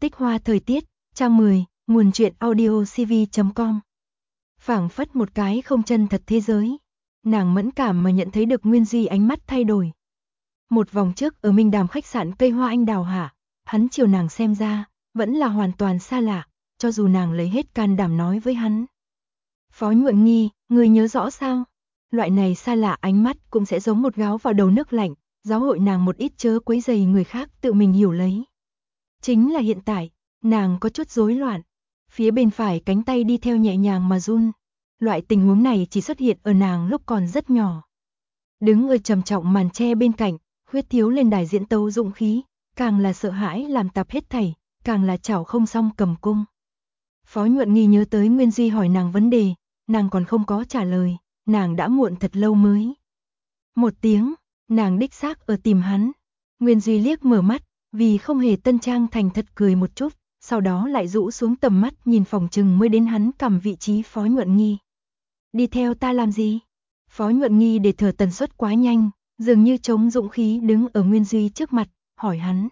Tích hoa thời tiết, trang 10, nguồn truyện audiocv.com. Phảng phất một cái không chân thật thế giới. Nàng mẫn cảm mà nhận thấy được Nguyên Duy ánh mắt thay đổi. Một vòng trước ở Minh Đàm khách sạn cây hoa anh đào hạ, hắn chiều nàng xem ra, vẫn là hoàn toàn xa lạ, cho dù nàng lấy hết can đảm nói với hắn. Phó Nhuận Nghi, người nhớ rõ sao? Loại này xa lạ ánh mắt cũng sẽ giống một gáo vào đầu nước lạnh, giáo hội nàng một ít chớ quấy rầy người khác tự mình hiểu lấy. Chính là hiện tại, nàng có chút rối loạn. Phía bên phải cánh tay đi theo nhẹ nhàng mà run. Loại tình huống này chỉ xuất hiện ở nàng lúc còn rất nhỏ. Đứng ở trầm trọng màn tre bên cạnh, Khuyết Thiếu lên đài diễn tấu dũng khí, càng là sợ hãi làm tạp hết thảy, càng là chảo không xong cầm cung. Phó Nhuận Nghi nhớ tới Nguyên Duy hỏi nàng vấn đề, nàng còn không có trả lời, nàng đã muộn thật lâu mới. Một tiếng, nàng đích xác ở tìm hắn. Nguyên Duy liếc mở mắt, vì không hề tân trang thành thật cười một chút, sau đó lại rũ xuống tầm mắt nhìn phòng chừng mới đến hắn cầm vị trí Phó Nhuận Nghi. Đi theo ta làm gì? Phó Nhuận Nghi để thở tần suất quá nhanh, dường như chống dũng khí đứng ở Nguyên Duy trước mặt, hỏi hắn.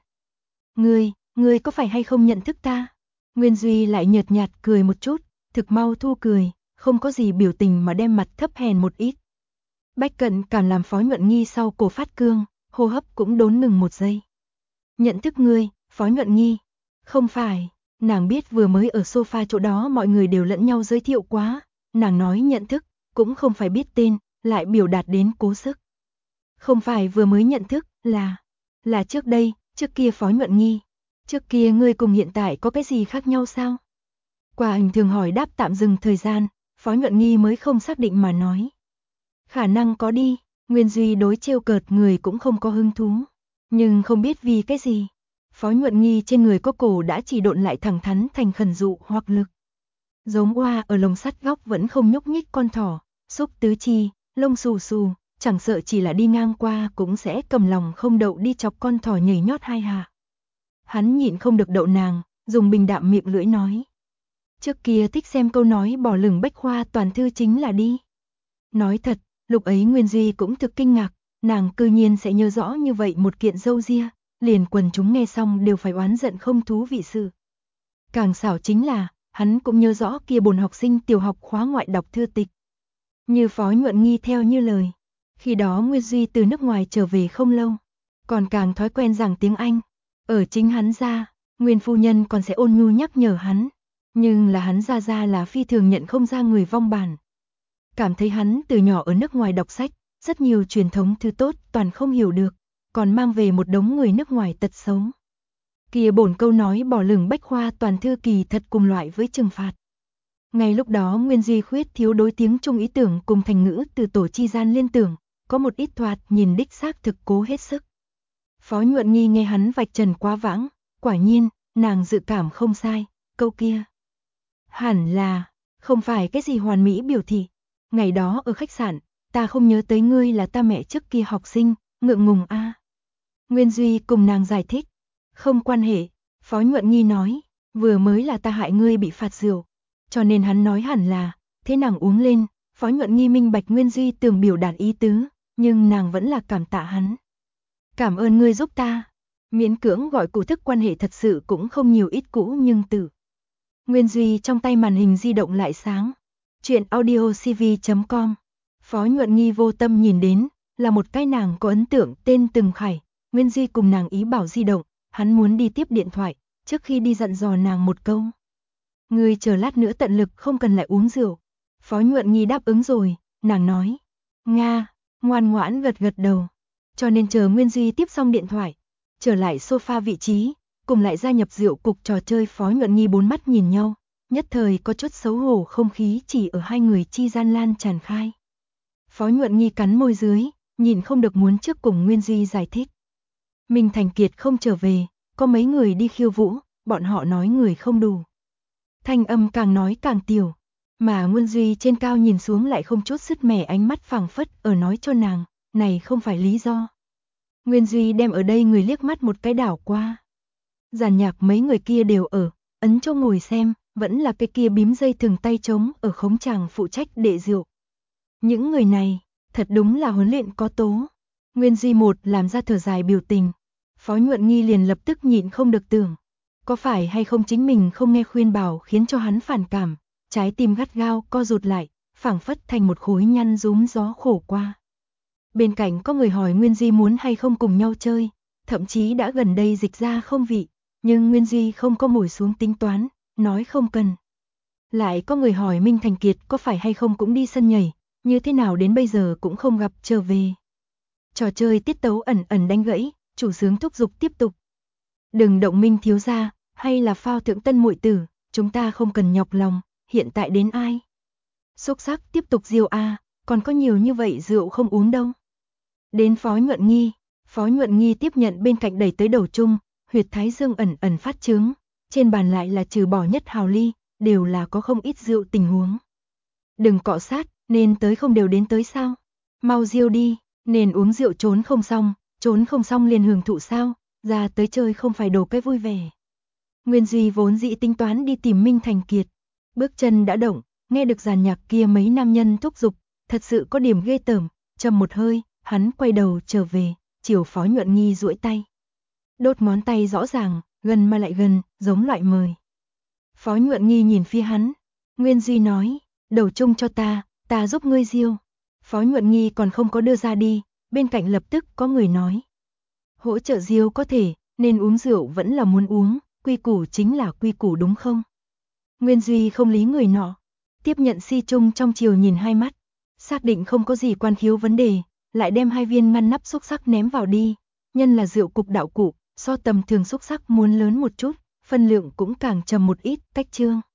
Ngươi có phải hay không nhận thức ta? Nguyên Duy lại nhợt nhạt cười một chút, thực mau thu cười, không có gì biểu tình mà đem mặt thấp hèn một ít. Bách Cận càng làm Phó Nhuận Nghi sau cổ phát cương, hô hấp cũng đốn ngừng một giây. Nhận thức ngươi, Phó Nhuận Nghi? Không phải, nàng biết vừa mới ở sofa chỗ đó mọi người đều lẫn nhau giới thiệu quá, nàng nói nhận thức, cũng không phải biết tên, lại biểu đạt đến cố sức. Không phải vừa mới nhận thức, là trước đây, trước kia Phó Nhuận Nghi. Trước kia ngươi cùng hiện tại có cái gì khác nhau sao? Qua hình thường hỏi đáp tạm dừng thời gian, Phó Nhuận Nghi mới không xác định mà nói. Khả năng có đi, Nguyên Duy đối trêu cợt người cũng không có hứng thú. Nhưng không biết vì cái gì. Phó Nhuận Nghi trên người có cổ đã chỉ độn lại thẳng thắn thành khẩn dụ hoặc lực. Giống oa ở lồng sắt góc vẫn không nhúc nhích con thỏ, xúc tứ chi, lông xù xù, chẳng sợ chỉ là đi ngang qua cũng sẽ cầm lòng không đậu đi chọc con thỏ nhảy nhót hai hạ. Hắn nhịn không được đậu nàng, dùng bình đạm miệng lưỡi nói. Trước kia thích xem câu nói bỏ lửng bách khoa toàn thư chính là đi. Nói thật, lúc ấy Nguyên Duy cũng thực kinh ngạc, nàng cư nhiên sẽ nhớ rõ như vậy một kiện dâu ria, liền quần chúng nghe xong đều phải oán giận không thú vị sự. Càng xảo chính là, hắn cũng nhớ rõ kia bồn học sinh tiểu học khóa ngoại đọc thư tịch. Như Phó Nhuận Nghi theo như lời, khi đó Nguyên Duy từ nước ngoài trở về không lâu, còn càng thói quen giảng tiếng Anh. Ở chính hắn ra, Nguyên phu nhân còn sẽ ôn nhu nhắc nhở hắn, nhưng là hắn ra là phi thường nhận không ra người vong bản. Cảm thấy hắn từ nhỏ ở nước ngoài đọc sách, rất nhiều truyền thống thứ tốt toàn không hiểu được, còn mang về một đống người nước ngoài tật xấu. Kia bổn câu nói bỏ lửng bách khoa toàn thư kỳ thật cùng loại với trừng phạt. Ngay lúc đó Nguyên Duy Khuyết Thiếu đối tiếng Trung ý tưởng cùng thành ngữ từ tổ chi gian liên tưởng, có một ít thoạt nhìn đích xác thực cố hết sức. Phó Nhuận Nghi nghe hắn vạch trần quá vãng, quả nhiên, nàng dự cảm không sai, câu kia. Hẳn là, không phải cái gì hoàn mỹ biểu thị. Ngày đó ở khách sạn, ta không nhớ tới ngươi là ta mẹ trước kia học sinh, ngượng ngùng a. Nguyên Duy cùng nàng giải thích. Không quan hệ, Phó Nhuận Nghi nói, vừa mới là ta hại ngươi bị phạt rượu. Cho nên hắn nói hẳn là, thế nàng uống lên, Phó Nhuận Nghi minh bạch Nguyên Duy tưởng biểu đạt ý tứ, nhưng nàng vẫn là cảm tạ hắn. Cảm ơn ngươi giúp ta. Miễn cưỡng gọi cụ thức quan hệ thật sự cũng không nhiều ít cũ nhưng tử. Nguyên Duy trong tay màn hình di động lại sáng. Chuyện audiocv.com. Phó Nhuận Nghi vô tâm nhìn đến, là một cái nàng có ấn tượng tên Từng Khải. Nguyên Duy cùng nàng ý bảo di động, hắn muốn đi tiếp điện thoại, trước khi đi dặn dò nàng một câu. Ngươi chờ lát nữa tận lực không cần lại uống rượu. Phó Nhuận Nghi đáp ứng rồi, nàng nói. Nga, ngoan ngoãn gật gật đầu. Cho nên chờ Nguyên Duy tiếp xong điện thoại, trở lại sofa vị trí, cùng lại gia nhập rượu cục trò chơi. Phó Nhuận Nghi bốn mắt nhìn nhau, nhất thời có chút xấu hổ, không khí chỉ ở hai người chi gian lan tràn khai. Phó Nhuận Nghi cắn môi dưới, nhìn không được muốn trước cùng Nguyên Duy giải thích. Minh Thành Kiệt không trở về, có mấy người đi khiêu vũ, bọn họ nói người không đủ. Thanh âm càng nói càng tiểu, mà Nguyên Duy trên cao nhìn xuống lại không chút sứt mẻ, ánh mắt phảng phất ở nói cho nàng, này không phải lý do. Nguyên Duy đem ở đây người liếc mắt một cái đảo qua. Giàn nhạc mấy người kia đều ở, ấn chỗ ngồi xem, vẫn là cái kia bím dây thừng tay trống ở khống chàng phụ trách đệ rượu. Những người này, thật đúng là huấn luyện có tố. Nguyên Duy một làm ra thở dài biểu tình. Phó Nhuận Nghi liền lập tức nhịn không được tưởng. Có phải hay không chính mình không nghe khuyên bảo khiến cho hắn phản cảm, trái tim gắt gao co rụt lại, phảng phất thành một khối nhăn rúm gió khổ qua. Bên cạnh có người hỏi Nguyên Duy muốn hay không cùng nhau chơi, thậm chí đã gần đây dịch ra không vị, nhưng Nguyên Duy không có ngồi xuống tính toán, nói không cần. Lại có người hỏi Minh Thành Kiệt có phải hay không cũng đi sân nhảy, như thế nào đến bây giờ cũng không gặp trở về. Trò chơi tiết tấu ẩn ẩn đánh gãy, chủ xướng thúc giục tiếp tục. Đừng động Minh thiếu gia, hay là phao thượng tân muội tử, chúng ta không cần nhọc lòng, hiện tại đến ai? Xúc sắc tiếp tục diêu a, còn có nhiều như vậy rượu không uống đâu. Đến Phó Nhuận Nghi tiếp nhận bên cạnh đẩy tới đầu chung, huyệt thái dương ẩn ẩn phát trướng, trên bàn lại là trừ bỏ nhất hào ly, đều là có không ít rượu tình huống. Đừng cọ sát, nên tới không đều đến tới sao? Mau diêu đi, nên uống rượu trốn không xong liền hưởng thụ sao? Ra tới chơi không phải đồ cái vui vẻ. Nguyên Duy vốn dĩ tính toán đi tìm Minh Thành Kiệt, bước chân đã động, nghe được dàn nhạc kia mấy nam nhân thúc giục, thật sự có điểm ghê tởm, trầm một hơi, hắn quay đầu trở về, chiều Phó Nhuận Nghi duỗi tay. Đốt ngón tay rõ ràng, gần mà lại gần, giống loại mời. Phó Nhuận Nghi nhìn phía hắn, Nguyên Duy nói, đầu chung cho ta giúp ngươi diêu. Phó Nhuận Nghi còn không có đưa ra đi, bên cạnh lập tức có người nói. Hỗ trợ diêu có thể, nên uống rượu vẫn là muốn uống, quy củ chính là quy củ đúng không? Nguyên Duy không lý người nọ, tiếp nhận si chung trong chiều nhìn hai mắt, xác định không có gì quan khiếu vấn đề, lại đem hai viên ngăn nắp xúc sắc ném vào đi, nhân là rượu cục đạo cụ, so tầm thường xúc sắc muốn lớn một chút, phân lượng cũng càng trầm một ít, cách chương.